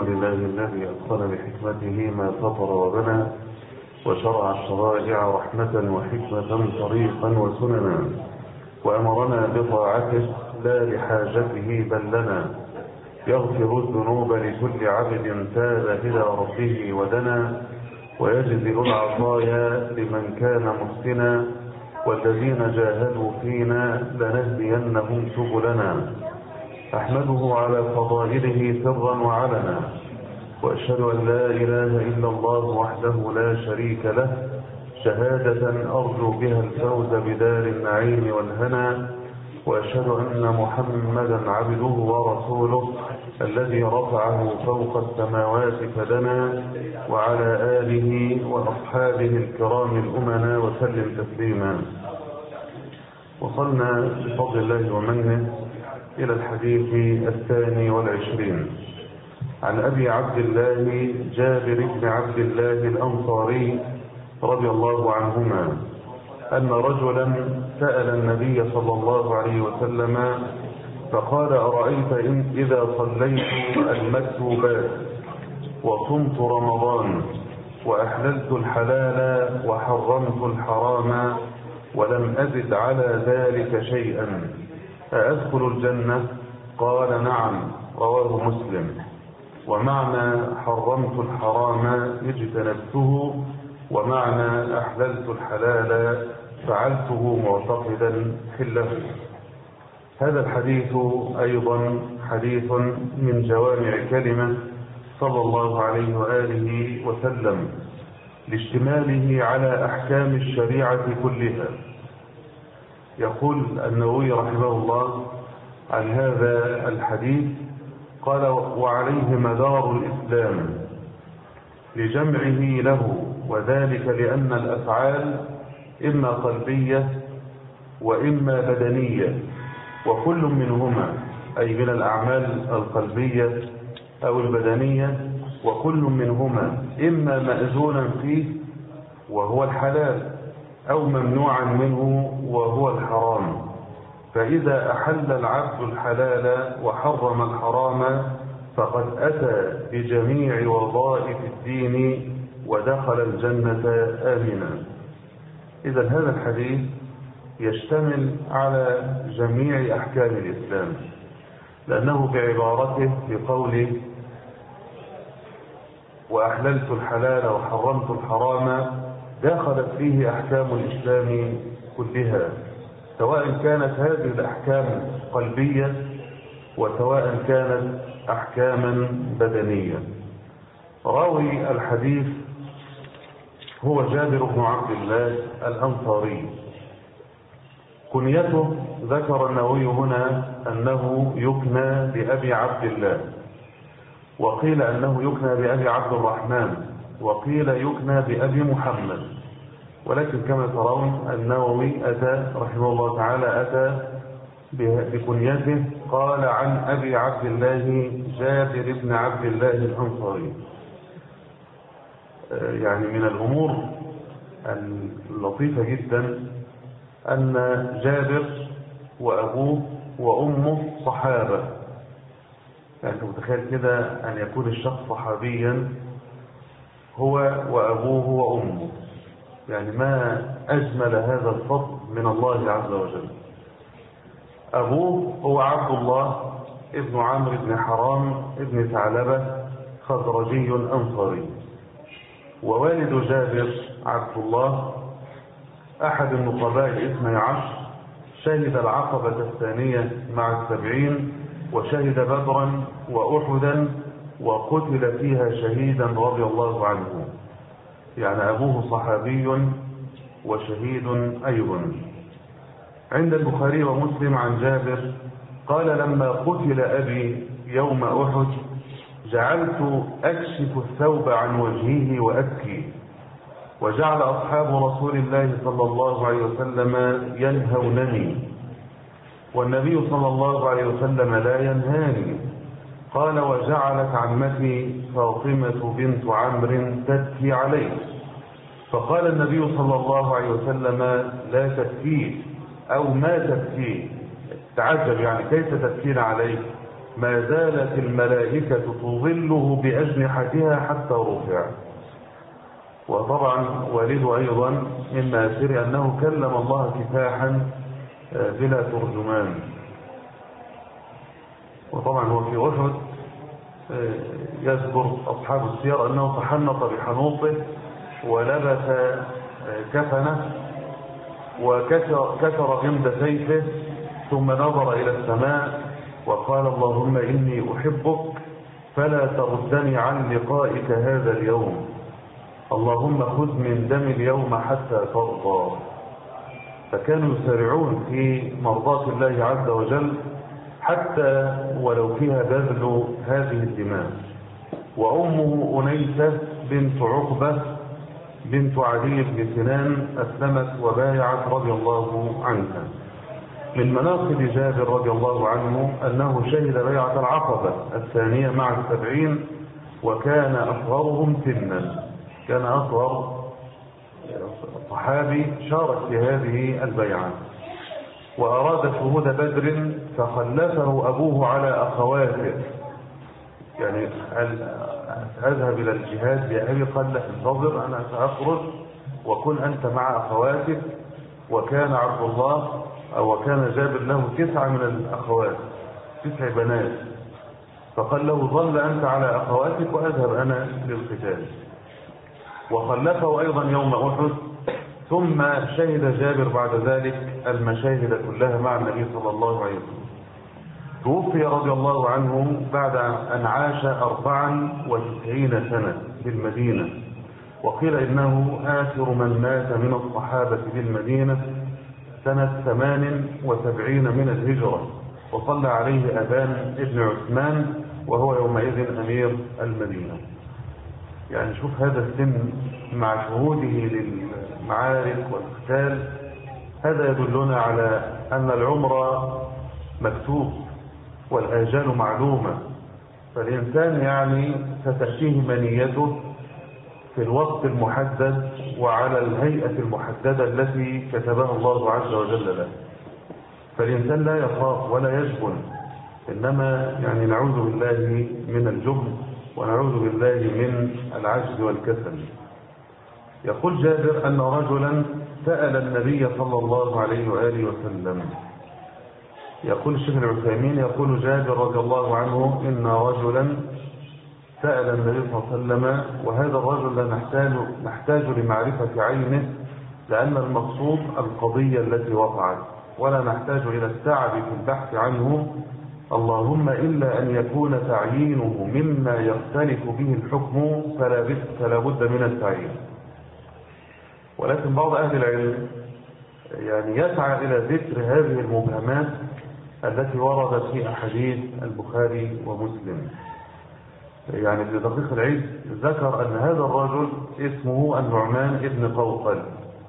لله الذي أتقن بحكمته ما فطر وبنى وشرع الشرائع رحمة وحكمة طريقا وسننا وأمرنا بطاعته لا لحاجته بل لنا يغفر الذنوب لكل عبد تاب إلى ربه ودنا ويجزل العطايا لمن كان محسنا والذين جاهدوا فينا لنهدينهم سبلنا أحمده على فضائله سرا وعلنا وأشهد أن لا إله إلا الله وحده لا شريك له شهادة أرجو بها الفوز بدار النعيم والهنا وأشهد أن محمدا عبده ورسوله الذي رفعه فوق السماوات فدنا وعلى آله وأصحابه الكرام الأمنا وسلم تسليما. وصلنا بفضل الله ومنه إلى الحديث 22 عن أبي عبد الله جابر بن عبد الله الأنصاري رضي الله عنهما أن رجلا سأل النبي صلى الله عليه وسلم فقال أرأيت إن إذا صليت المكتوبات وصمت رمضان وأحللت الحلال وحرمت الحرام ولم أزد على ذلك شيئا أأدخل الجنة؟ قال نعم، رواه مسلم. ومعنى حرمت الحرام اجتنبته ومعنى أحللت الحلال فعلته معتقدا حله. هذا الحديث أيضا حديث من جوامع كلمة صلى الله عليه وآله وسلم لاشتماله على أحكام الشريعة كلها. يقول النووي رحمه الله عن هذا الحديث قال وعليه مدار الإسلام لجمعه له، وذلك لأن الأفعال إما قلبية وإما بدنية، وكل منهما أي من الأعمال القلبية أو البدنية وكل منهما إما مأذونا فيه وهو الحلال أو ممنوعا منه وهو الحرام. فإذا أحل العبد الحلال وحرم الحرام فقد أتى بجميع وظائف الدين ودخل الجنة آمنا. إذا هذا الحديث يشتمل على جميع أحكام الإسلام، لأنه بعبارته بقوله وأحللت الحلال وحرمت الحرام دخلت فيه أحكام الإسلام كلها، سواء كانت هذه الأحكام قلبية وسواء كانت أحكاما بدنية. راوي الحديث هو جابر بن عبد الله الأنصاري. كنيته ذكر النووي هنا أنه يكنى بأبي عبد الله، وقيل أنه يكنى بأبي عبد الرحمن، وقيل يكنى بأبي محمد، ولكن كما ترون النووي أتى رحمه الله تعالى أتى بكنيته قال عن أبي عبد الله جابر بن عبد الله الأنصاري. يعني من الأمور اللطيفة جدا أن جابر وأبوه وأمه صحابة. يعني أنت متخيل كده أن يكون الشخص صحابيا هو وأبوه وأمه، يعني ما أجمل هذا الفضل من الله عز وجل. أبوه هو عبد الله ابن عمرو بن حرام ابن ثعلبة خزرجي أنصاري، ووالد جابر عبد الله أحد النقباء 12، شهد العقبة الثانية مع 70، وشهد بدرا وأحدا وقتل فيها شهيدا رضي الله عنه. يعني أبوه صحابي وشهيد أيضا. عند البخاري ومسلم عن جابر قال لما قتل أبي يوم أحد جعلت أكشف الثوب عن وجهه وأبكي، وجعل أصحاب رسول الله صلى الله عليه وسلم ينهونني، والنبي صلى الله عليه وسلم لا ينهاني. قال وجعلت عمتي فاطمة بنت عمرو تبكي عليه، فقال النبي صلى الله عليه وسلم لا تبكي أو ما تبكي. تعجب يعني كيف تبكين عليه؟ ما زالت الملائكة تظله بأجنحتها حتى رفع. وطبعا والده أيضا من آثار أنه كلم الله كفاحا بلا ترجمان. وطبعا هو في أحد يذكر أصحاب السير أنه تحنط بحنوطه ولبس كفنه وكسر غمد سيفه، ثم نظر إلى السماء وقال اللهم إني أحبك فلا تردني عن لقائك هذا اليوم، اللهم خذ من دم اليوم حتى ترضى. فكانوا يسارعون في مرضاة الله عز وجل حتى ولو فيها بذل هذه الدماء. وأمه أنيسة بنت عقبة بنت علي بن سنان أسلمت وبايعت رضي الله عنها. من مناقب جابر رضي الله عنه أنه شهد بيعة العقبة الثانية مع 70، وكان أصغرهم سنا، كان أصغر صحابي شارك في هذه البيعة. وأراد شهود بدر فخلفه أبوه على أخواته، يعني أذهب إلى الجهاد بأبي، قال له انتظر أنا سأخرج وكن أنت مع أخواتك. وكان عبد الله وكان جابر له 9 من الأخوات، 9 بنات، فقال له ظل أنت على أخواتك وأذهب أنا للقتال. وخلفه أيضا يوم أحد. ثم شهد جابر بعد ذلك المشاهد كلها مع النبي صلى الله عليه وسلم. توفي رضي الله عنه بعد أن عاش 94 سنة في المدينة، وقيل إنه آخر من مات من الصحابة بالمدينة سنة 78 من الهجرة، وصلى عليه أبان ابن عثمان وهو يومئذ أمير المدينة. يعني شوف هذا السن مع شهوده للمعارك والقتال، هذا يدلنا على أن العمر مكتوب والآجال معلومة، فالإنسان يعني ستأتيه منيته في الوقت المحدد وعلى الهيئة المحددة التي كتبها الله عز وجل له. فالإنسان لا يخاف ولا يجبن، إنما يعني نعوذ بالله من الجبن ونعوذ بالله من العجز والكسل. يقول جابر أن رجلا سأل النبي صلى الله عليه وآله وسلم. يقول الشيخ العثيمين يقول جابر رضي الله عنه إن رجلا سأل النبي صلى الله عليه وسلم، وهذا الرجل لا نحتاج لمعرفة عينه لأن المقصود القضية التي وقعت، ولا نحتاج إلى التعب في البحث عنه، اللهم إلا أن يكون تعيينه مما يختلف به الحكم فلا بد من التعيين. ولكن بعض أهل العلم يعني يسعى إلى ذكر هذه المبهمات التي وردت في أحاديث البخاري ومسلم. يعني ابن دقيق العيد ذكر أن هذا الرجل اسمه النعمان ابن قوقل،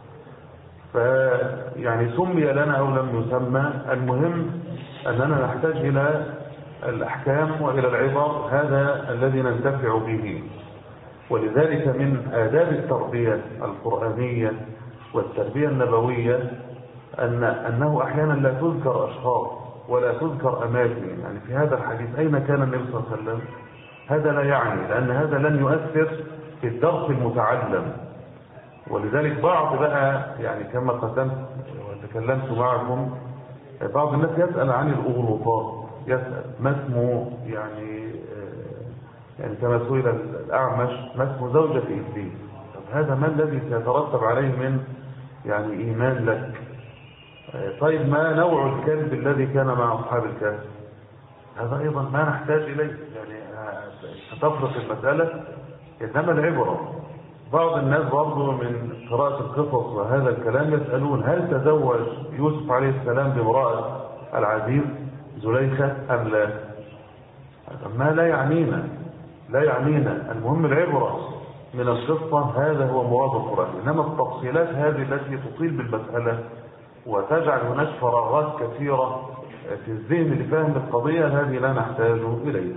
فيعني سمي لنا أو لم يسمى، المهم أننا نحتاج إلى الأحكام وإلى العبر، هذا الذي ننتفع به. ولذلك من آداب التربية القرآنية والتربية النبوية أنه أحيانا لا تذكر أشخاص ولا تذكر أماكن. يعني في هذا الحديث أين كان النبي صلى الله عليه وسلم؟ هذا لا يعني، لأن هذا لن يؤثر في الدرس المتعلم. ولذلك بعض بقى يعني كما قدمت وتكلمت معكم، بعض الناس يسأل عن الأغلوطات، يسأل ما اسمه يعني كما سئل الأعمش ما اسم زوجة إبليس. طب هذا ما الذي سيترتب عليه من يعني إيمان لك؟ طيب ما نوع الكلب الذي كان مع أصحاب الكهف؟ هذا أيضا ما نحتاج إليه، يعني ستفرق المسألة. إنما العبرة بعض الناس برضو من قراءة القصص وهذا الكلام يسألون هل تزوج يوسف عليه السلام بامرأة العزيز زليخة أم لا؟ ما لا يعنينا، المهم العبرة من القصة، هذا هو مراد القرآن. إنما التفصيلات هذه التي تطيل بالمسألة وتجعل هناك فراغات كثيرة في الذهن لفهم القضية، هذه لا نحتاج إليها.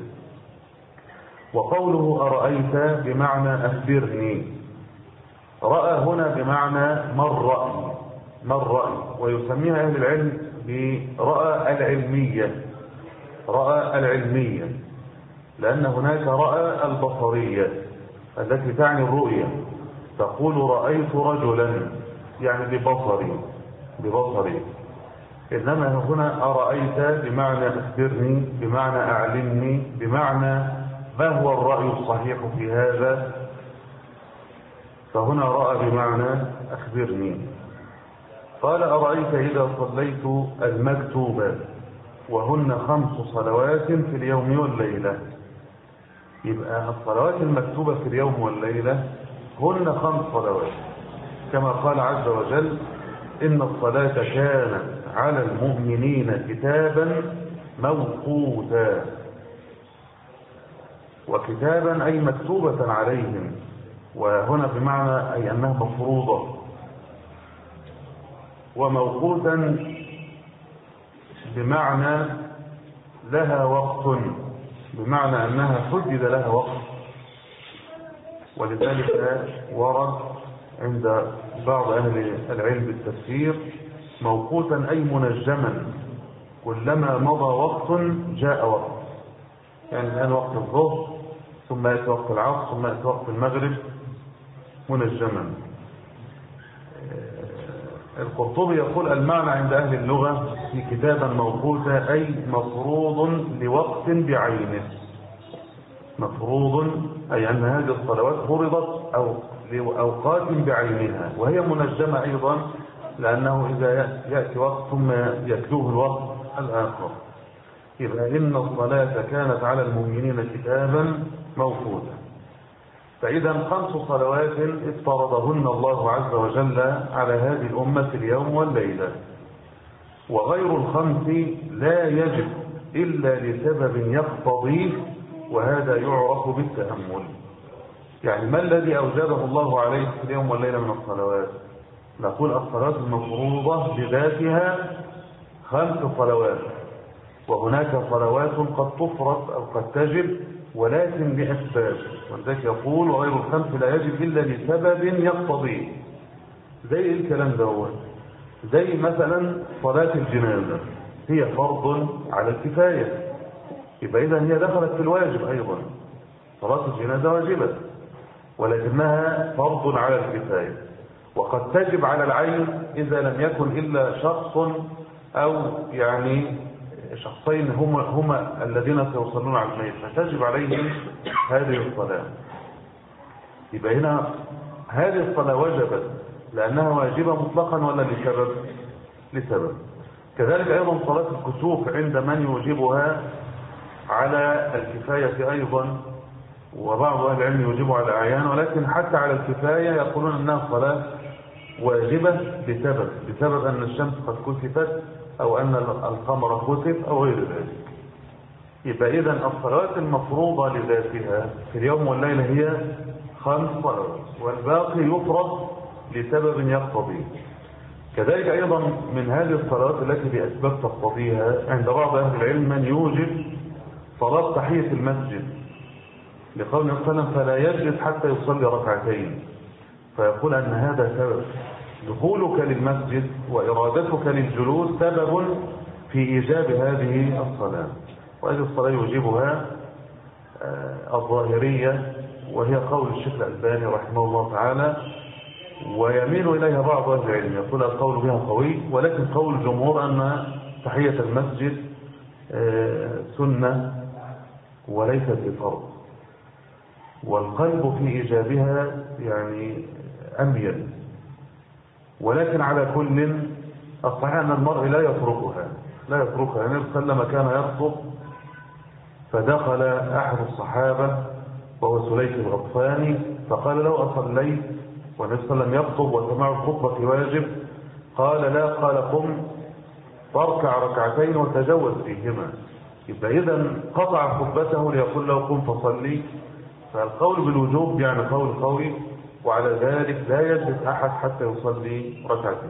وقوله أرأيت بمعنى أخبرني، رأى هنا بمعنى من رأي، ويسميها أهل العلم برأى العلمية، رأى العلمية، لأن هناك رأى البصرية التي تعني الرؤية، تقول رأيت رجلا يعني ببصري. إنما هنا أرأيت بمعنى أخبرني، بمعنى أعلمني، بمعنى ما هو الرأي الصحيح في هذا. فهنا رأى بمعنى أخبرني. قال أرأيت إذا صليت المكتوبات وهن 5 صلوات في اليوم والليلة. يبقى الصلوات المكتوبة في اليوم والليلة هن 5 صلوات، كما قال عز وجل إن الصلاة كانت على المؤمنين كتابا موقوتا. وكتابا أي مكتوبة عليهم، وهنا بمعنى أي أنها مفروضة. وموقوتا بمعنى لها وقت، بمعنى أنها حدد لها وقت. ولذلك ورد عند بعض أهل العلم بالتفسير موقوتا أي منجما، كلما مضى وقت جاء وقت. يعني الآن وقت الظهر، ثم يأتي وقت العصر، ثم يأتي وقت المغرب، منجما. القرطبي يقول المعنى عند أهل اللغة في كتابا موقوتا أي مفروض لوقت بعينه. مفروض أي أن هذه الصلوات فرضت أو لأوقات بعينها، وهي منجمة أيضا، لأنه إذا يأتي وقت ثم يتلوه الوقت الآخر. يبقى إن الصلاة كانت على المؤمنين كتابا موقوتا. فإذا 5 صلوات افترضهن الله عز وجل على هذه الأمة اليوم والليلة، وغير ال5 لا يجب إلا لسبب يقتضيه، وهذا يعرف بالتأمل. يعني ما الذي أوجبه الله عليه في اليوم والليلة من الصلوات؟ نقول الصلاة المفروضة بذاتها 5 صلوات، وهناك صلوات قد تفرض أو قد تجب ولكن لأسباب، ولذلك يقول وغير ال5 لا يجب إلا لسبب يقتضيه. زي الكلام دوت، زي مثلا صلاة الجنازة هي فرض على الكفاية، يبقى إذا هي دخلت في الواجب أيضا. صلاة الجنازة واجبة ولكنها فرض على الكفاية، وقد تجب على العين إذا لم يكن إلا شخص أو يعني شخصين هما الذين سيصلون على الميت، فتجب عليهم هذه الصلاة. يبقى هنا هذه الصلاة وجبت لأنها واجبة مطلقا ولا لسبب؟ لسبب. كذلك أيضا صلاة الكسوف عند من يوجبها على الكفاية أيضا، وبعض أهل العلم يوجب على الأعيان، ولكن حتى على الكفاية يقولون أنها صلاة واجبة بسبب أن الشمس قد كسفت أو أن القمر كسف أو غير ذلك. يبقى إذن الصلاة المفروضة لذاتها في اليوم والليلة هي 5 صلوات، والباقي يفرض لسبب يقتضيه. كذلك أيضا من هذه الصلوات التي بأسباب تقتضيها عند بعض أهل العلم من يوجب صلاة تحية المسجد، لقول النبي صلى الله عليه وسلم فلا يجلس حتى يصلي 2 ركعتين، فيقول أن هذا سبب. دخولك للمسجد وإرادتك للجلوس سبب في إيجاب هذه الصلاة، وهذه الصلاة يوجبها الظاهرية، وهي قول الشيخ الألباني رحمه الله تعالى، ويميل إليها بعض أهل العلم، يقول القول بها قوي، ولكن قول الجمهور أن تحية المسجد سنة وليست بفرض، والقلب في إيجابها يعني أميل. ولكن على كل الصحيح أن المرء لا يتركها. النبي صلى الله عليه وسلم كان يخطب، فدخل أحد الصحابة وهو سليك الغطفاني، فقال له أصليت؟ والنبي صلى الله عليه وسلم يخطب وسماع الخطبة واجب. قال لا، قال قم فاركع 2 ركعتين وتجوز فيهما. يبقى إذا قطع خطبته ليقول له قم فصلي. فالقول بالوجوب يعني قول قوي، وعلى ذلك لا يجلس أحد حتى يصلي 2 ركعتين.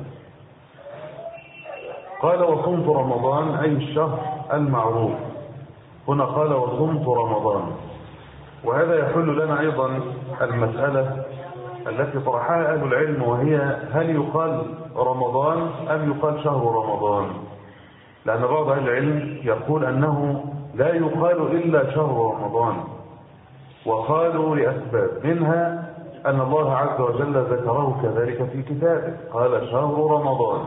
قال وصمت رمضان أي الشهر المعروف. هنا قال وصمت رمضان، وهذا يحل لنا أيضا المسألة التي طرحها أهل العلم، وهي هل يقال رمضان أم يقال شهر رمضان؟ لأن بعض أهل العلم يقول أنه لا يقال إلا شهر رمضان، وقالوا لأسباب، منها أن الله عز وجل ذكره كذلك في كتابه، قال شهر رمضان.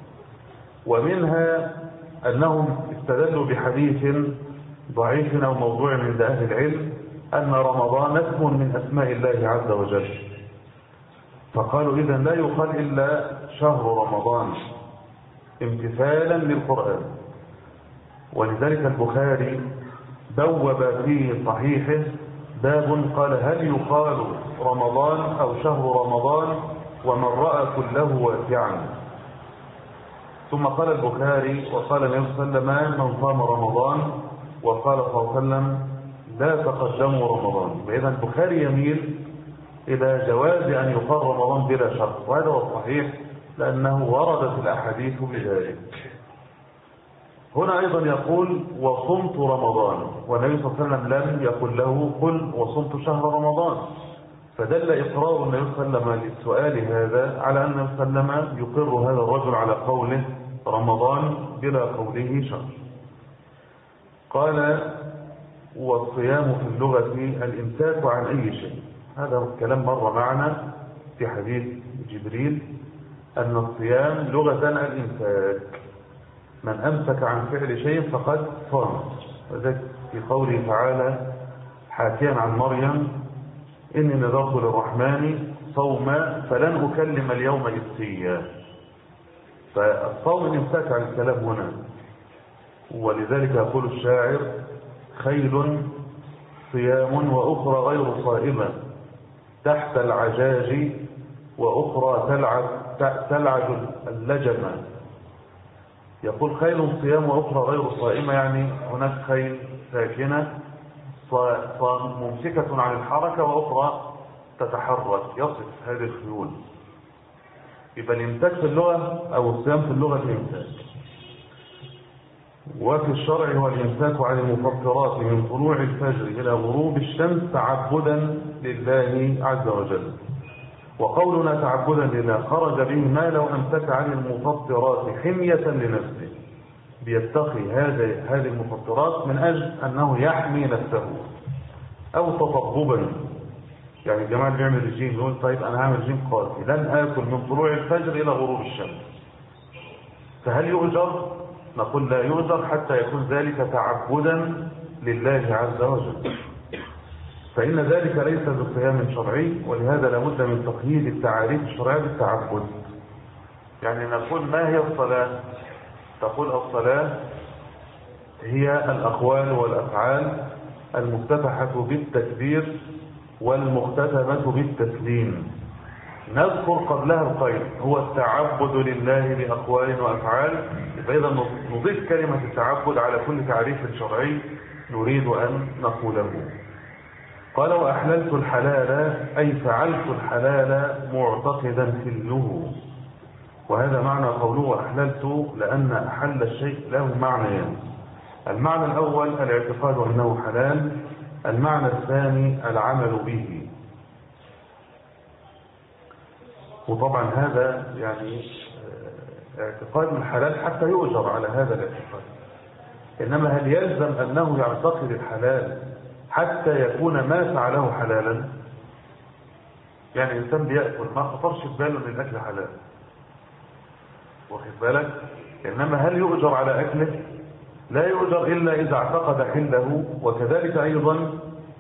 ومنها أنهم استدلوا بحديث ضعيف أو موضوع عند أهل العلم أن رمضان اسم من أسماء الله عز وجل، فقالوا إذن لا يقال إلا شهر رمضان امتثالا للقرآن. ولذلك البخاري بوب في صحيحه باب قال هل يقال رمضان أو شهر رمضان ومن رأى كله واسعا. ثم قال البخاري وقال النبي صلى الله عليه وسلم من صام رمضان، وقال صلى الله عليه وسلم لا تقدموا رمضان. فإذا البخاري يميل إلى جواز أن يقال رمضان بلا شرط، وهذا هو الصحيح لأنه وردت الأحاديث بذلك. هنا أيضا يقول وصمت رمضان، والنبي صلى الله عليه وسلم لم يقل له قل وصمت شهر رمضان، فدل إقرار النبي صلى الله عليه وسلم للسؤال هذا على أن النبي صلى الله عليه وسلم يقر هذا الرجل على قوله رمضان بلا قوله شهر. قال والصيام في اللغة الإمساك عن أي شيء. هذا الكلام مر معنا في حديث جبريل أن الصيام لغة الإمساك، من أمسك عن فعل شيء فقد صام. وذلك في قوله تعالى حاكيا عن مريم إني نذرت للرحمن صوما فلن أكلم اليوم إنسيا. فالصوم الإمساك عن الكلام هنا. ولذلك يقول الشاعر خيل صيام وأخرى غير صائمة تحت العجاج وأخرى تلعج اللجمة. يقول خيل صيام وأخرى غير صائمة، يعني هناك خيل ساكنة ممسكة عن الحركة وأخرى تتحرك، يصف هذه الخيول. يبقى الإمساك في اللغة أو الصيام في اللغة الإمساك، وفي الشرع هو الإمساك عن المفطرات من طلوع الفجر إلى غروب الشمس تعبدا لله عز وجل. وقولنا تعبدا لله خرج به ما لو أمسك عن المفطرات حمية لنفسه، بيتقي هذه المفطرات من أجل أنه يحمي نفسه، أو تطببا. يعني الجماعة اللي بيعمل رجيم يقول طيب أنا هعمل رجيم قاسي لن آكل من طلوع الفجر إلى غروب الشمس، فهل يؤجر؟ نقول لا يؤجر حتى يكون ذلك تعبدا لله عز وجل، فإن ذلك ليس بصيام شرعي. ولهذا لابد من تقييد التعاريف الشرعية بالتعبد. يعني نقول ما هي الصلاة؟ تقول الصلاة هي الأقوال والأفعال المفتتحة بالتكبير والمختتمة بالتسليم. نذكر قبلها القيد هو التعبد لله بأقوال وأفعال، فإذا نضيف كلمة التعبد على كل تعريف شرعي نريد أن نقوله. قال وأحللت الحلال أي فعلت الحلال معتقدا حله. وهذا معنى قوله أحللت، لأن أحل الشيء له معنيان. المعنى الأول الاعتقاد أنه حلال، المعنى الثاني العمل به. وطبعا هذا يعني اعتقاد الحلال حتى يؤجر على هذا الاعتقاد. إنما هل يلزم أنه يعتقد الحلال حتى يكون ما فعله حلالا؟ يعني الإنسان بيأكل ما خطرش في باله أن الأكل حلال، واخد بالك؟ إنما هل يؤجر على أكله؟ لا يؤجر إلا إذا اعتقد حله. وكذلك أيضا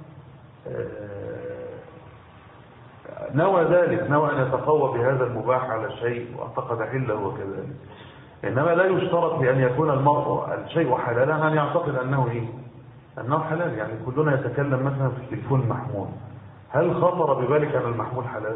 نوى ذلك، نوى أن يتقوى بهذا المباح على شيء واعتقد حله وكذلك. إنما لا يشترط لأن يكون المرء الشيء حلالا أن يعتقد أنه إيه؟ أنه حلال. يعني كلنا يتكلم مثلا في التليفون المحمول، هل خطر ببالك أن المحمول حلال؟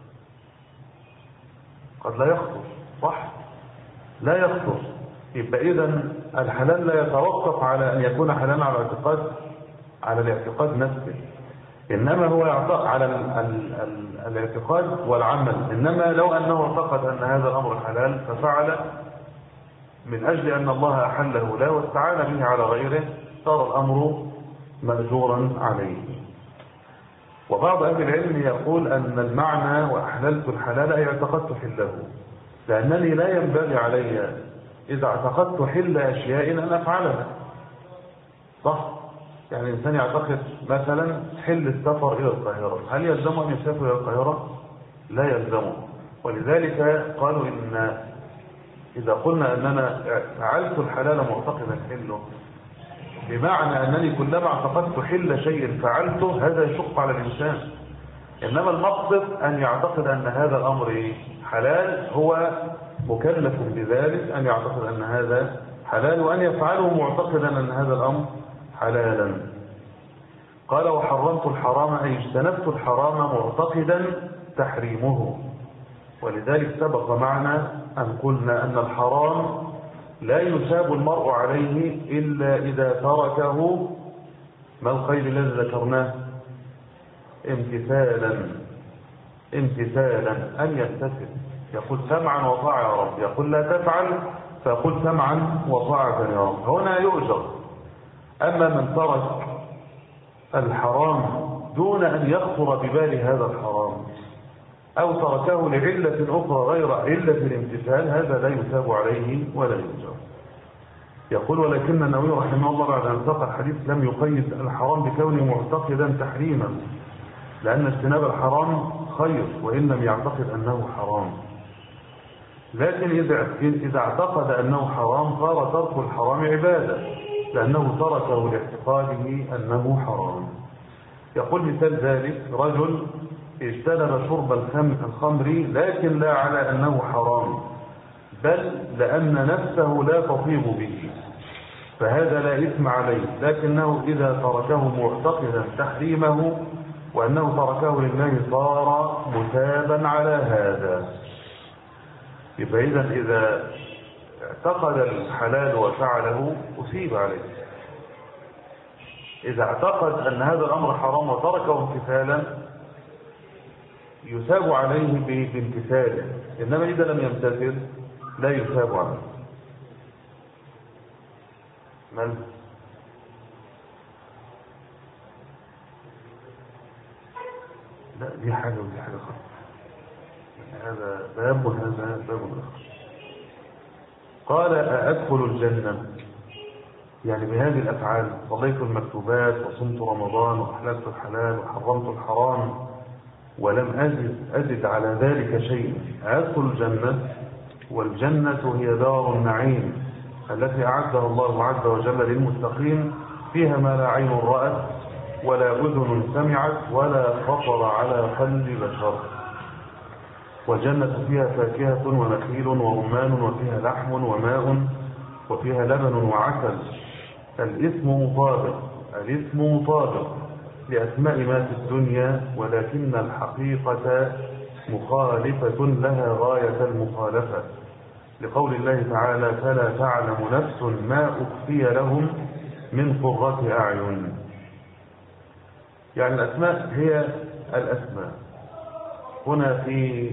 قد لا يخطر، صح؟ لا يخطر. يبقى إذن الحلال لا يتوقف على أن يكون حلالا على الاعتقاد نفسه، إنما هو يعتقد على الاعتقاد والعمل. إنما لو أنه اعتقد أن هذا الأمر حلال ففعل من أجل أن الله أحله له واستعان به على غيره صار الأمر مأجورا عليه. وبعض أهل العلم يقول أن المعنى وأحللت الحلال أي اعتقدت حله، لأنني لا ينبغي علي إذا اعتقدت حل أشياء أن أفعلها، صح؟ يعني الإنسان يعتقد مثلا حل السفر إلى القاهرة، هل يلزمه أن يسافر إلى القاهرة؟ لا يلزمه. ولذلك قالوا إن إذا قلنا أننا فعلت الحلال معتقدا حله، بمعنى أنني كلما اعتقدت حل شيء فعلته، هذا يشق على الإنسان. إنما المقصد أن يعتقد أن هذا الأمر حلال، هو مكلف بذلك أن يعتقد أن هذا حلال، وأن يفعله معتقدا أن هذا الأمر حلالا. قال وحرمت الحرام أي اجتنبت الحرام معتقدا تحريمه. ولذلك سبق معنا أن قلنا أن الحرام لا يثاب المرء عليه إلا إذا تركه، ما القيد الذي ذكرناه؟ امتثالا أن يمتثل، يقول سمعا وطاعة يا رب، يقول لا تفعل فيقول سمعا وطاعة يا رب، هنا يؤجر. أما من ترك الحرام دون أن يخطر ببال هذا الحرام، أو تركه لعلة أخرى غير علة الامتثال، هذا لا يثاب عليه ولا يؤجر. يقول ولكن النووي رحمه الله بعد أن ساق الحديث لم يقيد الحرام بكونه معتقدا تحريما، لأن اجتناب الحرام خير وإن لم يعتقد أنه حرام. لكن إذا اعتقد أنه حرام صار ترك الحرام عبادة، لأنه تركه لاعتقاده أنه حرام. يقول مثال ذلك رجل اجتنب شرب الخمر لكن لا على أنه حرام، بل لأن نفسه لا تطيب به، فهذا لا إثم عليه، لكنه إذا تركه معتقدا تحريمه وأنه تركه لله صار مثابا على هذا. يبقى إذا اعتقد الحلال وفعله أثيب عليه، إذا اعتقد أن هذا الأمر حرام وتركه امتثالا يثاب عليه بامتثاله، إنما إذا لم يمتثل لا يثاب عليه. لا دي حاجة ودي حاجة خالص، هذا باب وهذا باب آخر. قال أأدخل الجنة، يعني بهذه الأفعال صليت المكتوبات وصمت رمضان وأحللت الحلال وحرمت الحرام ولم أزد على ذلك شيء، أدخل الجنة، والجنة هي دار النعيم التي أعدها الله عز وجل للمتقين، فيها ما لا عين رأت ولا أذن سمعت ولا خطر على قلب بشر. والجنة فيها فاكهة ونخيل ورمان وفيها لحم وماء وفيها لبن وعسل. الاسم مطابق لأسماء ما في الدنيا، ولكن الحقيقة مخالفة لها غاية المخالفة، لقول الله تعالى فلا تعلم نفس ما أخفي لهم من قرة أعين. يعني الأسماء هي الأسماء. هنا في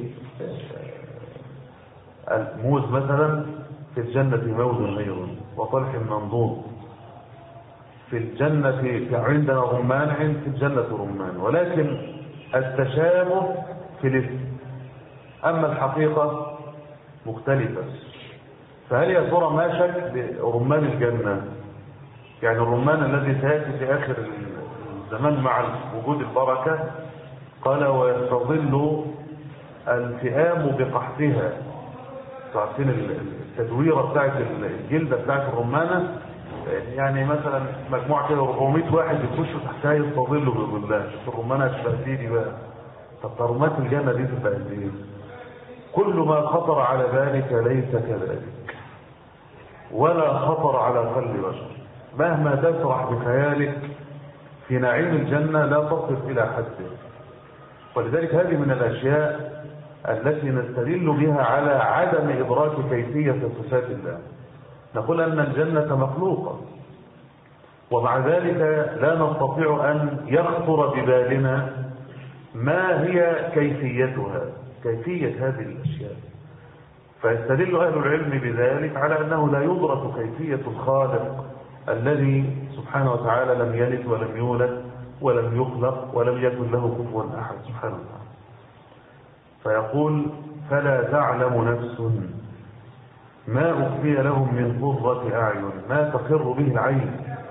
الموز مثلا في الجنة موز غير وطلح منضود، في الجنة عندنا رمان في الجنة رمان، ولكن التشابه في الاسم، أما الحقيقة مختلفة. فهل يا ترى ما شك برمان الجنة، يعني الرمان الذي سيأتي في آخر الزمان مع وجود البركة، قال ويستظل الفئام بقحفها، تعرفين التدويرة بتاعت الجلدة بتاعت الرمانة، يعني مثلا مجموعة كده 400 واحد يخشوا تحتها يستظلوا بظلها. الرمانة تبقى دي بقى، طب رمات الجنة دي تبقى ايه؟ كل ما خطر على بالك ليس كذلك، ولا خطر على قلب بشر. مهما تسرح بخيالك في نعيم الجنة لا تصل إلى حده. ولذلك هذه من الأشياء التي نستدل بها على عدم إدراك كيفية صفات الله. نقول أن الجنة مخلوقة، ومع ذلك لا نستطيع أن يخطر ببالنا ما هي كيفيتها، كيفية هذه الأشياء. فيستدل أهل العلم بذلك على أنه لا يدرك كيفية الخالق الذي سبحانه وتعالى لم يلد ولم يولد ولم يخلق ولم يكن له كفوا أحد سبحانه وتعالى. فيقول فلا تعلم نفس ما أخفي لهم من قرة أعين، ما تقر به العين.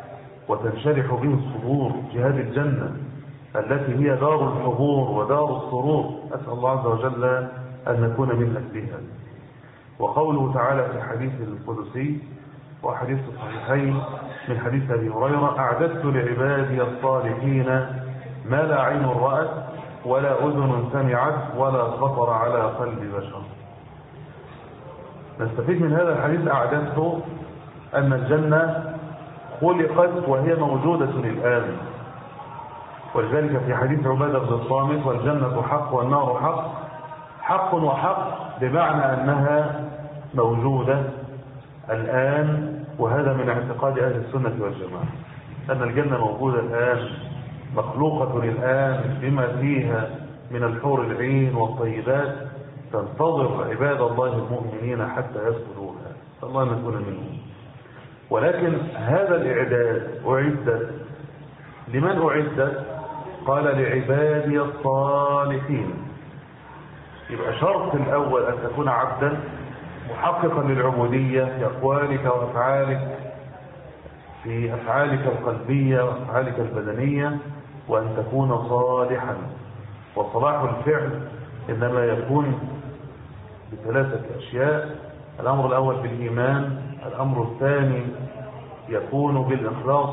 وتنشرح به الصدور، جهاد الجنة التي هي دار الحضور ودار السرور، أسأل الله عز وجل أن نكون من أهلها. وقوله تعالى في الحديث القدسي وحديث الصحيحين من حديث أبي هريرة: أعددت لعبادي الصالحين ما لا عين رأت ولا أذن سمعت ولا خطر على قلب بشر. نستفيد من هذا الحديث أعددت أن الجنة خلقت وهي موجودة الآن، ولذلك في حديث عبادة بن الصامت: والجنة حق والنار حق، حق وحق بمعنى أنها موجودة الآن، وهذا من اعتقاد أهل السنة والجماعة أن الجنة موجودة الآن، مخلوقة الآن بما فيها من الحور العين والطيبات، تنتظر عباد الله المؤمنين حتى يدخلوها، فالله نكون منهم. ولكن هذا الإعداد أعدت لمن أعدت؟ قال: لعبادي الصالحين. يبقى شرط الأول أن تكون عبدا محققا للعبودية في أقوالك وأفعالك، في أفعالك القلبية وأفعالك البدنية، وأن تكون صالحا. وصلاح الفعل إنما يكون بثلاثة أشياء: الأمر الأول بالإيمان، الأمر الثاني يكون بالإخلاص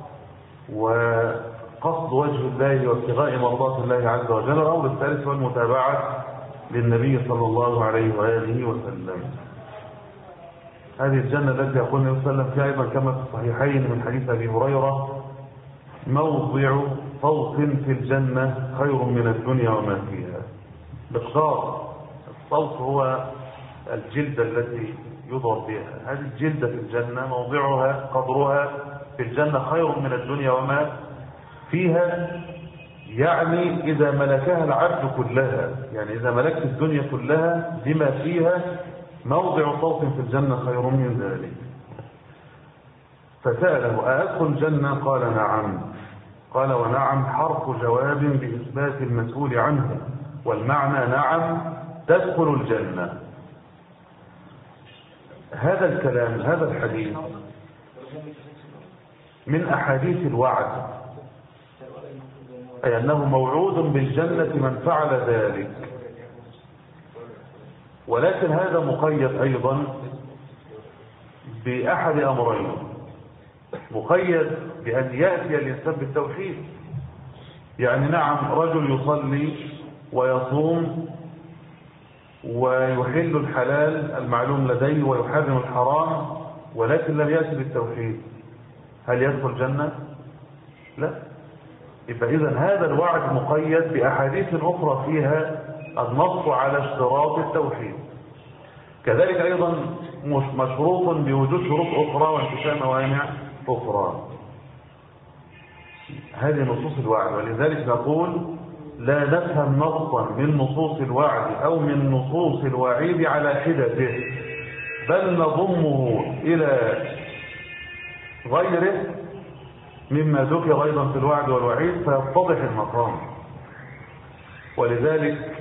وقصد وجه الله وابتغاء مرضات الله عز وجل، الأمر الثالث هو المتابعة للنبي صلى الله عليه وآله وسلم. هذه الجنة التي يقول النبي صلى الله عليه وسلم فيها أيضا كما في الصحيحين من حديث أبي هريرة: موضع صوت في الجنة خير من الدنيا وما فيها. باختصار، الصوت هو الجلدة التي يضرب بها، هذه الجلدة في الجنة موضعها قدرها في الجنة خير من الدنيا وما فيها، يعني إذا ملكها العبد كلها، يعني إذا ملكت الدنيا كلها بما فيها، موضع صوت في الجنة خير من ذلك. فسأله: أأدخل الجنة؟ قال: نعم. قال: ونعم حرف جواب بإثبات المسؤول عنه، والمعنى نعم تدخل الجنة. هذا الكلام، هذا الحديث من أحاديث الوعد، أي أنه موعود بالجنة من فعل ذلك. ولكن هذا مقيد أيضا بأحد أمرين: مقيد بأن يأتي الإنسان بالتوحيد، يعني نعم رجل يصلي ويصوم ويحل الحلال المعلوم لديه ويحرم الحرام، ولكن لم يأتي بالتوحيد، هل يدخل الجنة؟ لا. يبقى إذن هذا الوعد مقيد بأحاديث أخرى فيها النص على اشتراط التوحيد. كذلك أيضا مشروط بوجود شروط أخرى وانتفاء موانع أخرى. هذه نصوص الوعد، ولذلك نقول: لا نفهم نصا من نصوص الوعد أو من نصوص الوعيد على حدته، بل نضمه إلى غيره مما ذكر أيضا في الوعد والوعيد فيتضح المقام. ولذلك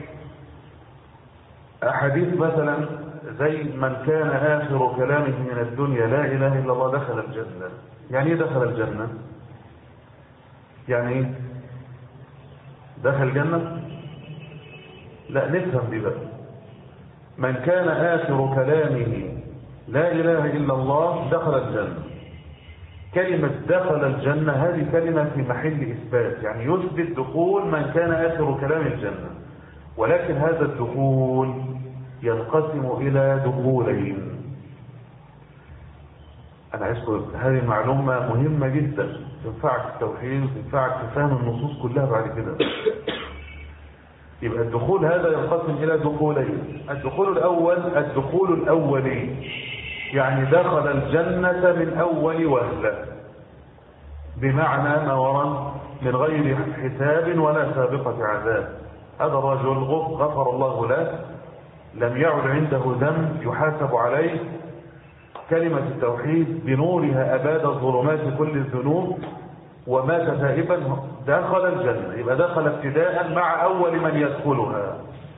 أحاديث مثلا زي: من كان آخر كلامه من الدنيا لا إله إلا الله دخل الجنة. يعني إيه دخل الجنة؟ يعني إيه دخل الجنة؟ لا، نفهم دي بقى. من كان آخر كلامه لا إله إلا الله دخل الجنة. كلمة دخل الجنة هذه كلمة في محل إثبات، يعني يثبت دخول من كان آخر كلام الجنة، ولكن هذا الدخول ينقسم إلى دخولين. أنا عايزكم هذه المعلومة مهمة جدا، تنفعك في التوحيد وتنفعك في فهم النصوص كلها بعد كده. يبقى الدخول هذا ينقسم إلى دخولين. الدخول الأول الدخول الأولي، يعني دخل الجنة من أول وهلة، بمعنى نورا من غير حساب ولا سابقة عذاب. هذا الرجل غفر الله له، لم يعد عنده ذنب يحاسب عليه، كلمة التوحيد بنورها أباد ظلمات كل الذنوب ومات تائبا، دخل الجنة. يبقى دخل ابتداء مع أول من يدخلها.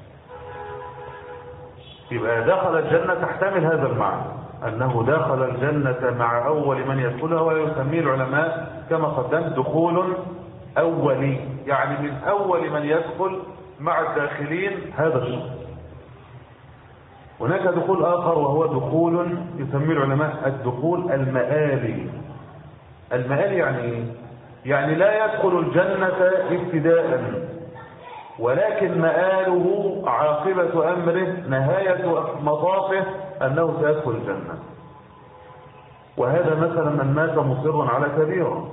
يبقى دخل الجنة تحتمل هذا المعنى، أنه دخل الجنة مع أول من يدخلها، ويسميه العلماء كما قدمت دخول أولي، يعني من أول من يدخل مع الداخلين هذا الشخص. هناك دخول آخر وهو دخول يسميه العلماء الدخول المآلي. المآلي يعني إيه؟ يعني لا يدخل الجنة ابتداء، ولكن مآله عاقبة أمره نهاية مطافه أنه سيدخل الجنة. وهذا مثلا من مات مصرا على كبيرة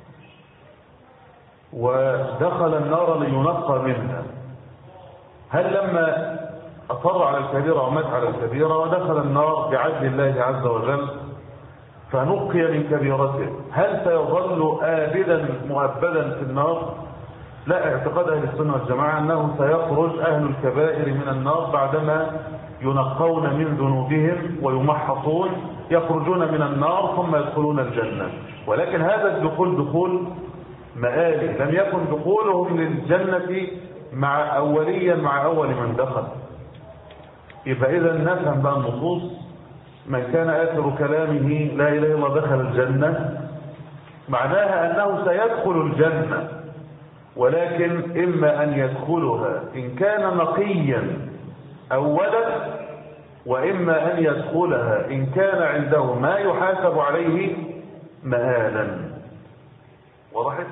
ودخل النار لينقى منها، هل لما أصر على الكبيرة ومات على الكبيرة ودخل النار بعدل الله عز وجل فنقي من كبيرته، هل سيظل آبدا مؤبدا في النار؟ لا، اعتقاد أهل السنة والجماعة أنه سيخرج أهل الكبائر من النار بعدما ينقون من ذنوبهم ويمحصون، يخرجون من النار ثم يدخلون الجنة. ولكن هذا الدخول دخول مآلي، لم يكن دخولهم للجنة مع أوليا مع أول من دخل. يبقى إذا نفهم بقى النصوص، من كان آخر كلامه لا إله إلا الله دخل الجنة، معناها أنه سيدخل الجنة، ولكن إما أن يدخلها إن كان نقيا أولا، وإما أن يدخلها إن كان عنده ما يحاسب عليه مآلا. وضحت؟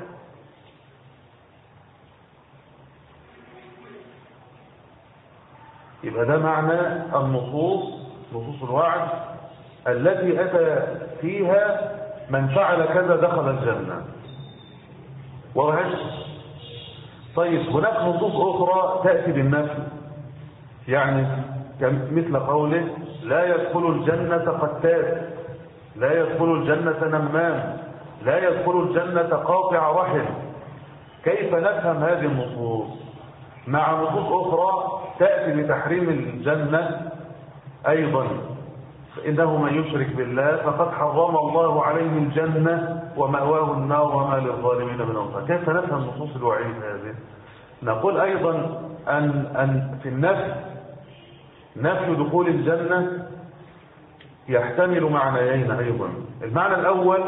يبقى ده معنى النصوص، نصوص الوعد التي أتى فيها من فعل كذا دخل الجنة. وضحت؟ طيب هناك نصوص أخرى تأتي بالنفي، يعني مثل قوله لا يدخل الجنة قتال، لا يدخل الجنة نمام، لا يدخل الجنة قاطع رحم. كيف نفهم هذه النصوص مع نصوص أخرى تأتي بتحريم الجنة أيضا؟ إنه من يشرك بالله فقد حرم الله عليه الجنة ومأواه النار وما للظالمين من أنصار. كيف نفهم نصوص الوعيد هذه؟ نقول أيضا أن في النفي، نفي دخول الجنة يحتمل معنيين أيضا. المعنى الأول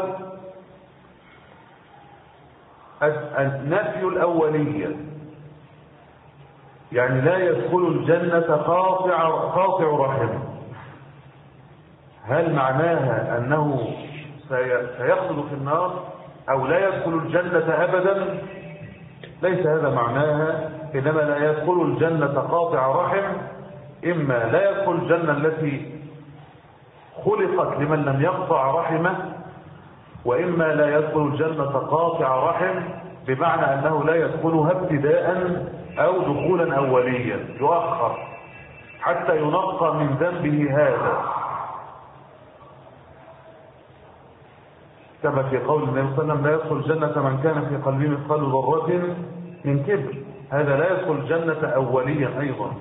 النفي الأولية، يعني لا يدخل الجنة قاطع رحم. هل معناها أنه سيخلد في النار أو لا يدخل الجنة أبدا؟ ليس هذا معناها، إنما لا يدخل الجنة قاطع رحم، إما لا يدخل الجنة التي خلقت لمن لم يقطع رحمه، وإما لا يدخل الجنة قاطع رحم بمعنى أنه لا يدخلها ابتداء أو دخولا أوليا، يؤخر حتى ينقى من ذنبه هذا، كما في قول النبي صلى الله عليه وسلم لا يدخل الجنة من كان في قلبه مثقال ذرة من كبر. هذا لا يدخل الجنة أوليا أيضا.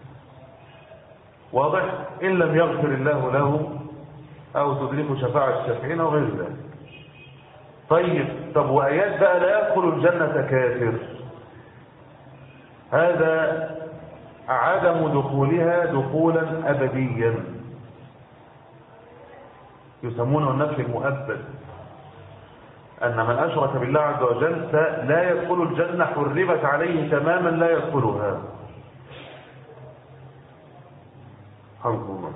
واضح؟ إن لم يغفر الله له أو تدركه شفاعة الشافعين أو غير ذلك. طب وآيات بقى لا يدخل الجنة كافر، هذا عدم دخولها دخولا أبديا، يسمونه النفي المؤبد، أن من أشرك بالله عز وجل لا يدخل الجنة، حرمت عليه تماما لا يدخلها. حمد الله.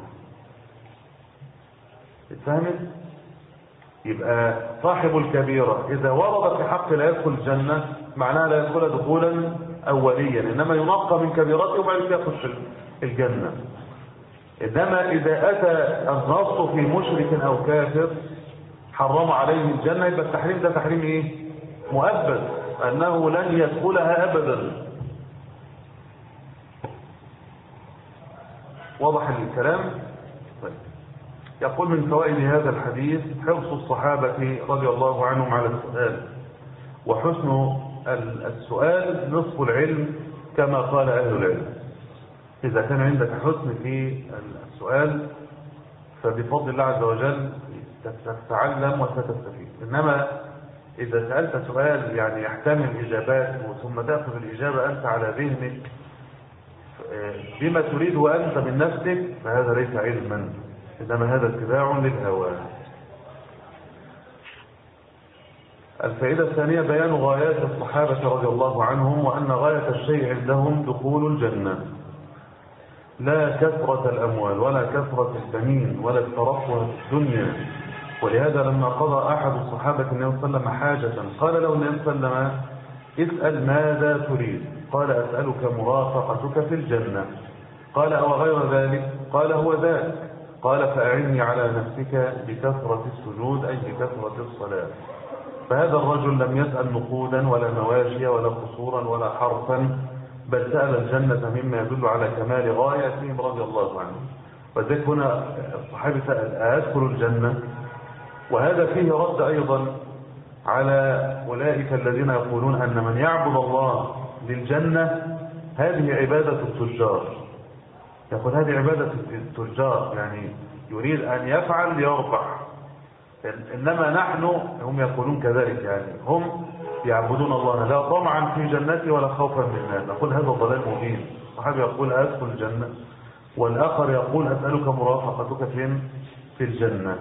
اتفهمت؟ يبقى صاحب الكبيرة إذا ورد في حق لا يدخل الجنة معناها لا يدخل دخولا أوليا، إنما ينقى من كبيرته وبعد كده يخش الجنة. إنما إذا أتى النص في مشرك أو كافر حرم عليه الجنة، يبقى التحريم ده تحريم إيه؟ مؤبد، أنه لن يدخلها أبدا. واضح الكلام؟ طيب. يقول من فوائد هذا الحديث حرص الصحابة رضي الله عنهم على السؤال، وحسن السؤال نصف العلم كما قال أهل العلم. إذا كان عندك حسن في السؤال فبفضل الله عز وجل تتعلم وستستفيد. إنما إذا سألت سؤال يعني يحتمل إجابات ثم تأخذ الإجابة أنت على ذهنك بما تريده أنت من نفسك، فهذا ليس علما، إنما هذا اتباع للهوى. الفائدة الثانية بيان غايات الصحابة رضي الله عنهم، وأن غاية الشيء عندهم دخول الجنة، لا كثرة الأموال ولا كثرة البنين ولا الترفه في الدنيا. ولهذا لما قضى أحد الصحابة النبي صلى الله عليه وسلم حاجة قال له النبي صلى الله عليه وسلم: اسأل ماذا تريد؟ قال: أسألك مرافقتك في الجنة. قال: أو غير ذلك؟ قال: هو ذاك. قال: فأعني على نفسك بكثرة السجود، أي بكثرة الصلاة. فهذا الرجل لم يسأل نقودا ولا مواشي ولا قصورا ولا حرفا، بل سأل الجنة، مما يدل على كمال غايتهم رضي الله عنهم. وذلك هنا الصحابي سأل: أدخل الجنة؟ وهذا فيه رد أيضا على أولئك الذين يقولون أن من يعبد الله للجنة هذه عبادة التجار. يقول هذه عبادة التجار، يعني يريد أن يفعل ليربح. إنما نحن، هم يقولون كذلك، يعني هم يعبدون الله لا طمعا في جنته ولا خوفا من النار. نقول هذا ضلال مبين. الصحابي يقول: أدخل الجنة، والآخر يقول: أسألك مرافقتك في الجنة.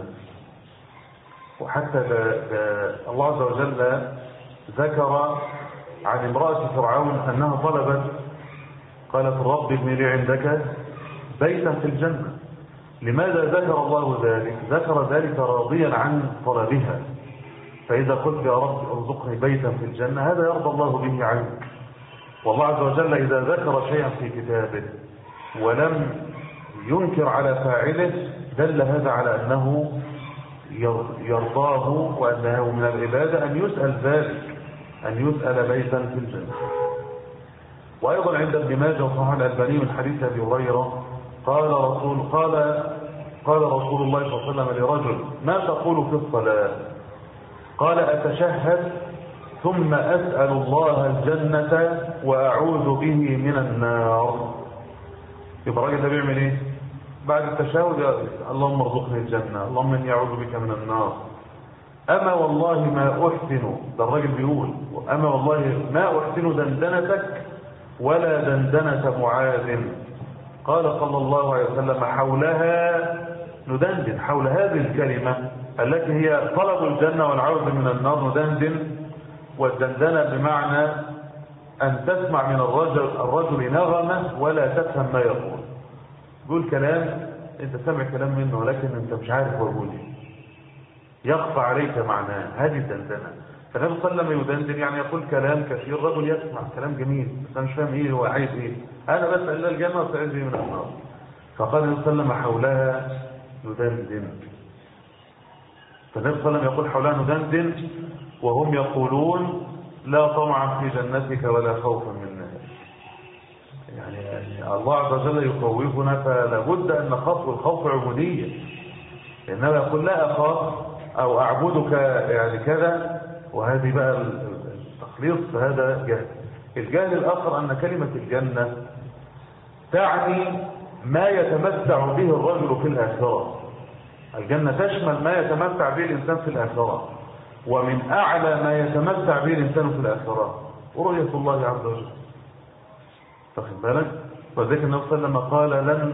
وحتى الله عز وجل ذكر عن امرأة فرعون أنها طلبت، قالت: رب ابن لي عندك بيتا في الجنة. لماذا ذكر الله ذلك؟ ذكر ذلك راضيا عن طلبها. فإذا قلت: يا رب ارزقني بيتا في الجنة، هذا يرضى الله به عنك. والله عز وجل إذا ذكر شيئا في كتابه ولم ينكر على فاعله دل هذا على أنه يرضاه، وأنه من العبادة أن يسأل ذلك، أن يسأل بيتا في الجنة. وأيضا عند ابن ماجه وصححه الألباني من حديث أبي هريرة قال رسول الله صلى الله عليه وسلم لرجل: ما تقول في الصلاة؟ قال: أتشهد ثم أسأل الله الجنة وأعوذ به من النار. يبقى الراجل ده بيعمل إيه؟ بعد التشهد: اللهم ارزقني الجنة، اللهم إني أعوذ بك من النار. أما والله ما أحسن، ده الراجل بيقول: أما والله ما أحسن دندنتك ولا دندنة معاذ. قال صلى الله عليه وسلم: حولها ندندن، حول هذه الكلمة التي هي طلب الجنة والعوذ من النار ندندن. والدندنة بمعنى أن تسمع من الرجل نغمة ولا تفهم ما يقول. يقول كلام أنت سمع كلام منه ولكن أنت مش عارف هو يقول إيه، يخفى عليك معناه، هذه الدندنة. فالنبي صلى الله عليه وسلم يدندن، يعني يقول كلام كثير، رجل يسمع كلام جميل بس أنا مش فاهم إيه هو عايز إيه، أنا بسأل الله الجنة وسأل به من النار. فقال النبي صلى الله عليه وسلم: حولها ندندن. فالنبي صلى الله عليه وسلم يقول: حولها ندندن، وهم يقولون: لا طمعا في جنتك ولا خوفا من النار. يعني الله عز وجل يخوفنا، فلا بد أن نخاف، والخوف عبودية. إنما يقول: لا أخاف أو أعبدك يعني كذا، وهذه بقى التخليص، فهذا جهل. الجهل الآخر أن كلمة الجنة تعني ما يتمتع به الرجل في الآخرة. الجنة تشمل ما يتمتع به الإنسان في الآخرة، ومن أعلى ما يتمتع به الإنسان في الآخرة رؤية الله عز وجل. تاخد بالك؟ وذلك النبي صلى الله عليه وسلم قال: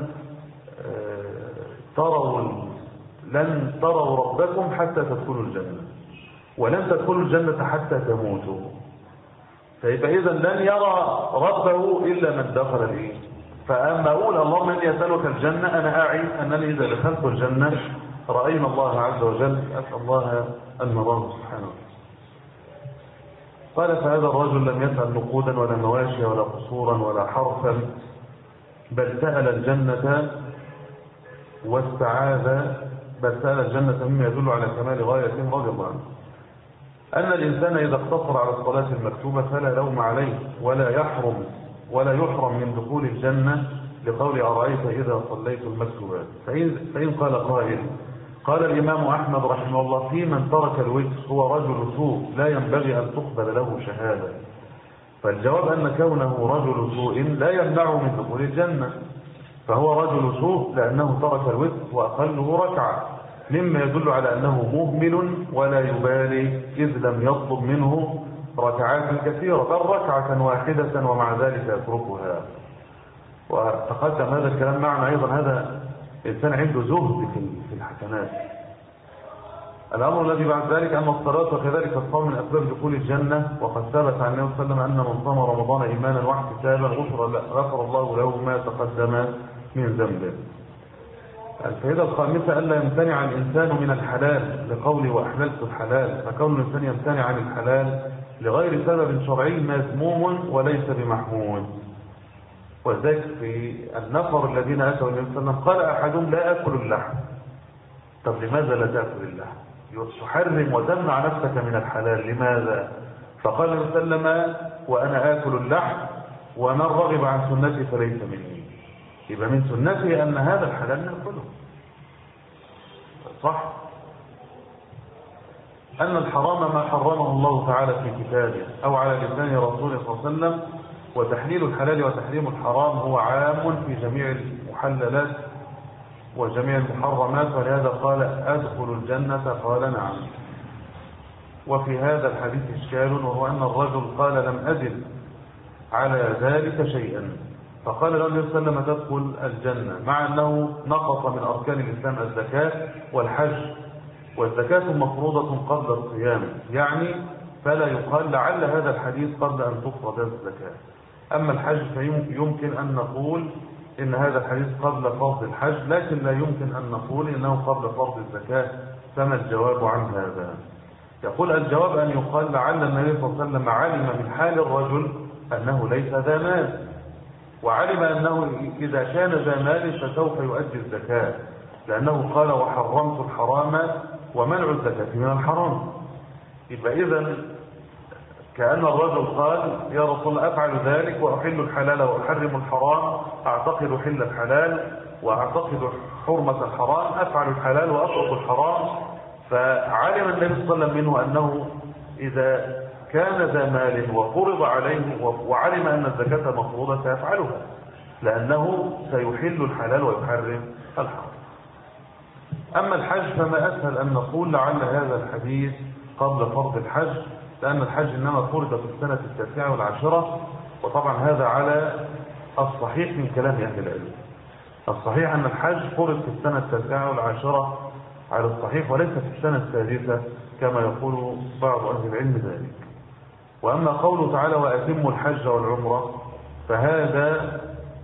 لن تروا ربكم حتى تدخلوا الجنة، ولن تدخلوا الجنة حتى تموتوا. فيبقى إذن لن يرى ربه إلا من دخل الإيه. فأما أقول: اللهم إني أسألك الجنة، أنا أعي أنني إذا دخلت الجنة رأينا الله عز وجل، أسأل الله أن نراه سبحانه. قال: فهذا الرجل لم يسأل نقودا ولا مواشي ولا قصورا ولا حرفا، بل سأل الجنة واستعاذ، بل سأل الجنة مما يدل على كمال غايته رضي الله عنه. أن الإنسان إذا اقتصر على الصلاة المكتوبة فلا لوم عليه ولا يحرم من دخول الجنة، لقول: أرأيت إذا صليت المكتوبات. فإن قال قائل: قال الإمام أحمد رحمه الله: في من ترك الوتر هو رجل سوء لا ينبغي أن تقبل له شهادة. فالجواب أن كونه رجل سوء لا يمنعه من دخول الجنة، فهو رجل سوء لأنه ترك الوتر وأقله ركعة، مما يدل على أنه مهمل ولا يبالي، إذ لم يطلب منه ركعات كثيرة، بل ركعة واحدة ومع ذلك يتركها. وتقدم هذا الكلام معنا أيضا. هذا إنسان عنده زهد في الحسنات. الأمر الذي بعد ذلك أن الصلاة وكذلك الصوم من أسباب دخول الجنة، وقد ثبت عن النبي صلى الله عليه وسلم أن من صام رمضان إيمانا واحتسابا غفر الله له ما تقدم من ذنبه. الفائدة الخامسة ألا يمتنع الإنسان من الحلال لقوله وأحللت الحلال، فكون الإنسان يمتنع عن الحلال لغير سبب شرعي مذموم وليس بمحمود. وذلك في النفر الذين أتوا النبي صلى الله عليه وسلم قال أحدهم لا أكل اللحم. طب لماذا لا تأكل اللحم؟ تحرم وتمنع نفسك من الحلال، لماذا؟ فقال النبي صلى الله عليه وسلم وأنا آكل اللحم ومن رغب عن سنتي فليس مني. يبقى من سنته أن هذا الحلال نأكله، صح؟ أن الحرام ما حرمه الله تعالى في كتابه أو على لسان رسوله صلى الله عليه وسلم، وتحليل الحلال وتحريم الحرام هو عام في جميع المحللات وجميع المحرمات، ولهذا قال أدخل الجنة قال نعم. وفي هذا الحديث إشكال، وهو أن الرجل قال لم أزد على ذلك شيئا، فقال له النبي صلى الله عليه وسلم تدخل الجنة، مع أنه نقص من أركان الإسلام الزكاة والحج، والزكاة مفروضة قبل الصيام، يعني فلا يقال لعل هذا الحديث قبل أن تفرض الزكاة. أما الحج فيمكن أن نقول إن هذا الحديث قبل فرض الحج، لكن لا يمكن أن نقول إنه قبل فرض الزكاة. فما الجواب عن هذا؟ يقول الجواب أن يقال لعل النبي صلى الله عليه وسلم علم من حال الرجل أنه ليس ذا مال، وعلم أنه إذا كان ذا مال فسوف يؤدي الزكاة، لأنه قال وحرمت الحرام ومنع الزكاة من الحرام. يبقى إذن كأن الرجل قال يا رسول الله أفعل ذلك وأحل الحلال وأحرم الحرام، أعتقد حل الحلال وأعتقد حرمة الحرام، أفعل الحلال وأترك الحرام. فعلم النبي صلى الله عليه وسلم منه أنه إذا كان ذا مال وفرض عليه وعلم أن الزكاة مفروضة سيفعلها، لأنه سيحل الحلال ويحرم الحرام. أما الحج فما أسهل أن نقول لعل هذا الحديث قبل فرض الحج، لأن الحج إنما فرض في السنة 19 وطبعا هذا على الصحيح من كلام أهل العلم. الصحيح أن الحج فرض في السنة 19 على الصحيح، وليس في السنة 6 كما يقول بعض أهل العلم ذلك. وأما قوله تعالى وأتموا الحج والعمرة فهذا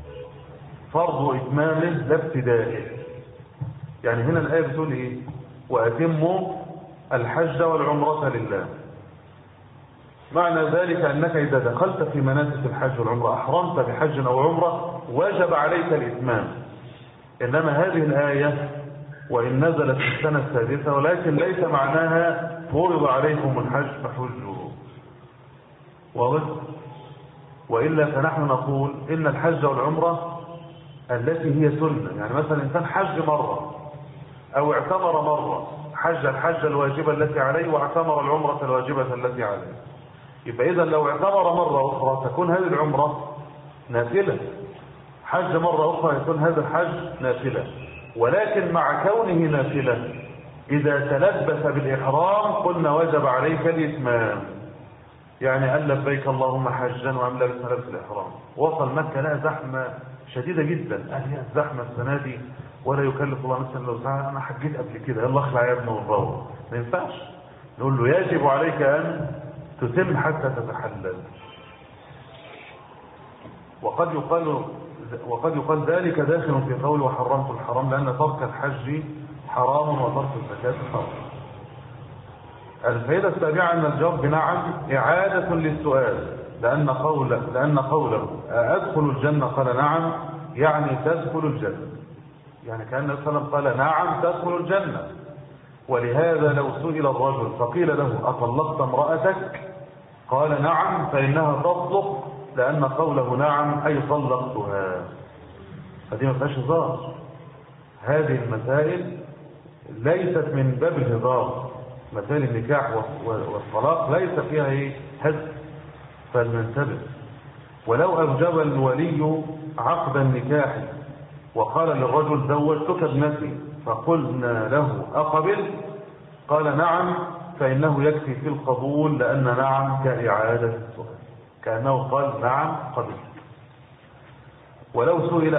فرض إتمامه لا ابتدائه. يعني هنا الآية بتقول إيه؟ وأتموا الحج والعمرة لله. معنى ذلك أنك إذا دخلت في مناسك الحج والعمرة أحرمت بحج أو عمرة وجب عليك الإتمام. إنما هذه الآية وإن نزلت في السنة 6 ولكن ليس معناها فرض عليكم الحج فحجوا، واضح؟ وإلا فنحن نقول إن الحج والعمرة التي هي سنة، يعني مثلا الإنسان حج مرة أو اعتمر مرة، حج الحج الواجبة التي عليه واعتمر العمرة الواجبة التي عليه، يبقى إذا لو اعتمر مرة أخرى تكون هذه العمرة نافلة، حج مرة أخرى يكون هذا الحج نافلة. ولكن مع كونه نافلة إذا تلبس بالإحرام قلنا وجب عليك الإتمام. يعني قال لبيك اللهم حجا وعم لابس ملابس الإحرام، وصل مكة لها زحمة شديدة جدا، هي الزحمة السنة دي ولا يكلف الله نفسا الا وسعها، أنا حجيت قبل كده يلا اخلع يا ابني ونروح. ما ينفعش، نقول له يجب عليك أن تتم حتى تتحلل. وقد يقال ذلك داخل في قول وحرمت الحرام، لأن ترك الحج حرام وترك الزكاة حرام. الفائدة السابعة أن الجواب بنعم إعادة للسؤال، لأن قوله أدخل الجنة قال نعم يعني تدخل الجنة، يعني كأن النبي صلى الله عليه وسلم قال نعم تدخل الجنة. ولهذا لو سئل الرجل فقيل له أطلقت امرأتك قال نعم فإنها تطلق، لأن قوله نعم أي طلقتها. هذه ما فيهاش هزار، هذه المسائل ليست من باب الهزار، مسائل النكاح والطلاق ليس فيها هزر، فلننتبه. ولو أوجب الولي عقد النكاح وقال للرجل زوجتك ابنتي فقلنا له أقبل قال نعم فإنه يكفي في القبول، لأن نعم كإعادة السؤال، كأنه قال نعم قبل. ولو سئل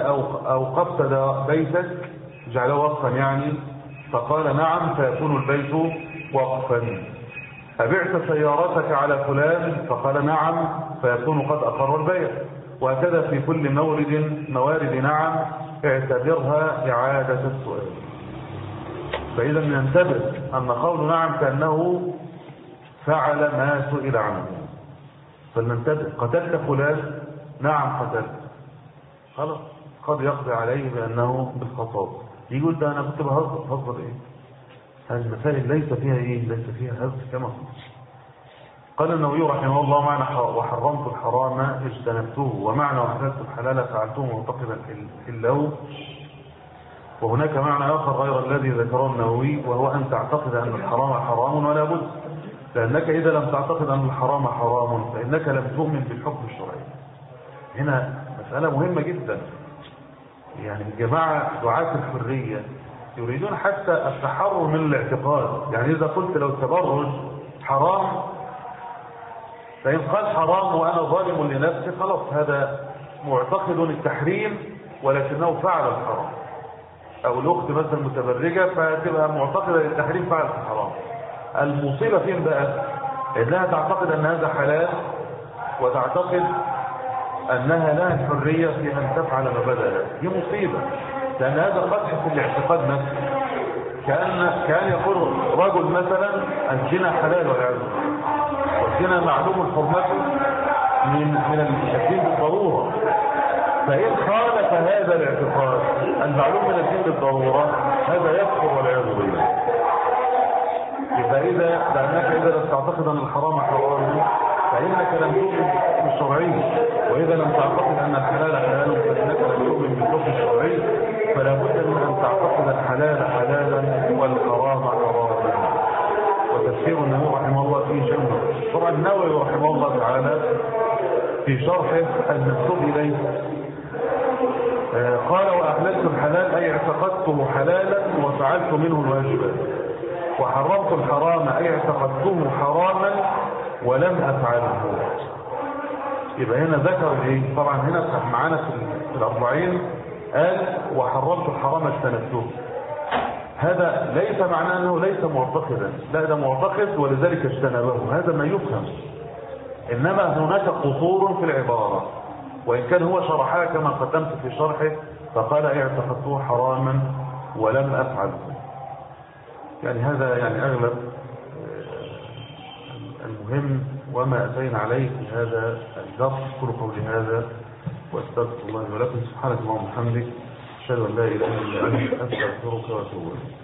أوقفت بيتك جعله وقفا يعني فقال نعم فيكون البيت وقفا. أبعت سيارتك على فلان؟ فقال نعم، فيكون قد أقر البيع. وهكذا في كل موارد نعم اعتبرها إعادة السؤال. فإذا ننتبه أن قول نعم كأنه فعل ما سئل عنه. فلننتبه، قتلت فلان؟ نعم قتلت. خلاص، قد يقضي عليه بأنه بالخطاب. يقول ده أنا كنت بهزر إيه؟ هذه المسائل ليس فيها إيه؟ ليس فيها هزر كما قلت. قال النووي رحمه الله: معنى وحرمت الحرام اجتنبته، ومعنى وحللت الحلال فعلته معتقدا حله. وهناك معنى آخر غير الذي ذكره النووي، وهو أن تعتقد أن الحرام حرام ولا بد، لأنك إذا لم تعتقد أن الحرام حرام فإنك لم تؤمن بالحكم الشرعي. هنا مسألة مهمة جدا. يعني الجماعة دعاة الحرية يريدون حتى التحرر من الاعتقاد. يعني إذا قلت لو التبرج حرام، فإن قال حرام وأنا ظالم لنفسي، خلاص هذا معتقد التحريم ولكنه فعل الحرام. أو الأخت مثلا متبرجة فتبقى معتقدة للتحريم فعل الحرام. المصيبة فين بقى؟ إنها تعتقد أن هذا حلال، وتعتقد أنها لها الحرية في أن تفعل ما بدأ لها. دي مصيبة، لأن هذا قدح في الاعتقاد نفسه. كان يقول رجل مثلا الزنا حلال والعياذ بالله، والزنا معلوم حرمته من الدين بالضرورة. فإن خالف هذا الاعتقاد المعلوم من الدين بالضرورة هذا يكفر والعياذ بالله. لأنك إذا لم تعتقد أن الحرام حرام فإنك لم تؤمن بالحكم الشرعي، وإذا لم تعتقد أن الحلال حلال فإنك لم تؤمن بالحكم الشرعي. فلا بد من أن تعتقد الحلال حلالا والحرام حراما. وتفسير النووي رحمه الله فيه شيء. طبعا النووي رحمه الله تعالى في شرحه المكتوب إليه قال: وأحللت الحلال أي اعتقدته حلالا وفعلت منه الواجبات، وحرمت الحرام أي اعتقدته حراما ولم أفعله. يبقى هنا ذكر ايه؟ طبعا هنا معانا في الأربعين قال: وحرمت الحرام اجتنبته. هذا ليس معناه أنه ليس معتقدا، لا، ده معتقد ولذلك اجتنبه. هذا ما يفهم. إنما هناك قصور في العبارة، وإن كان هو شرحها كما قدمت في شرحه فقال: اعتقدته حراما ولم أفعله. يعني هذا يعني أغلب المهم وما أتينا عليه في هذا الدرس. كل قولي هذا واستغفر الله ولكم. سبحانك اللهم وبحمدك، أشهد أن لا إله إلا أنت، أستغفرك وأتوب إليك.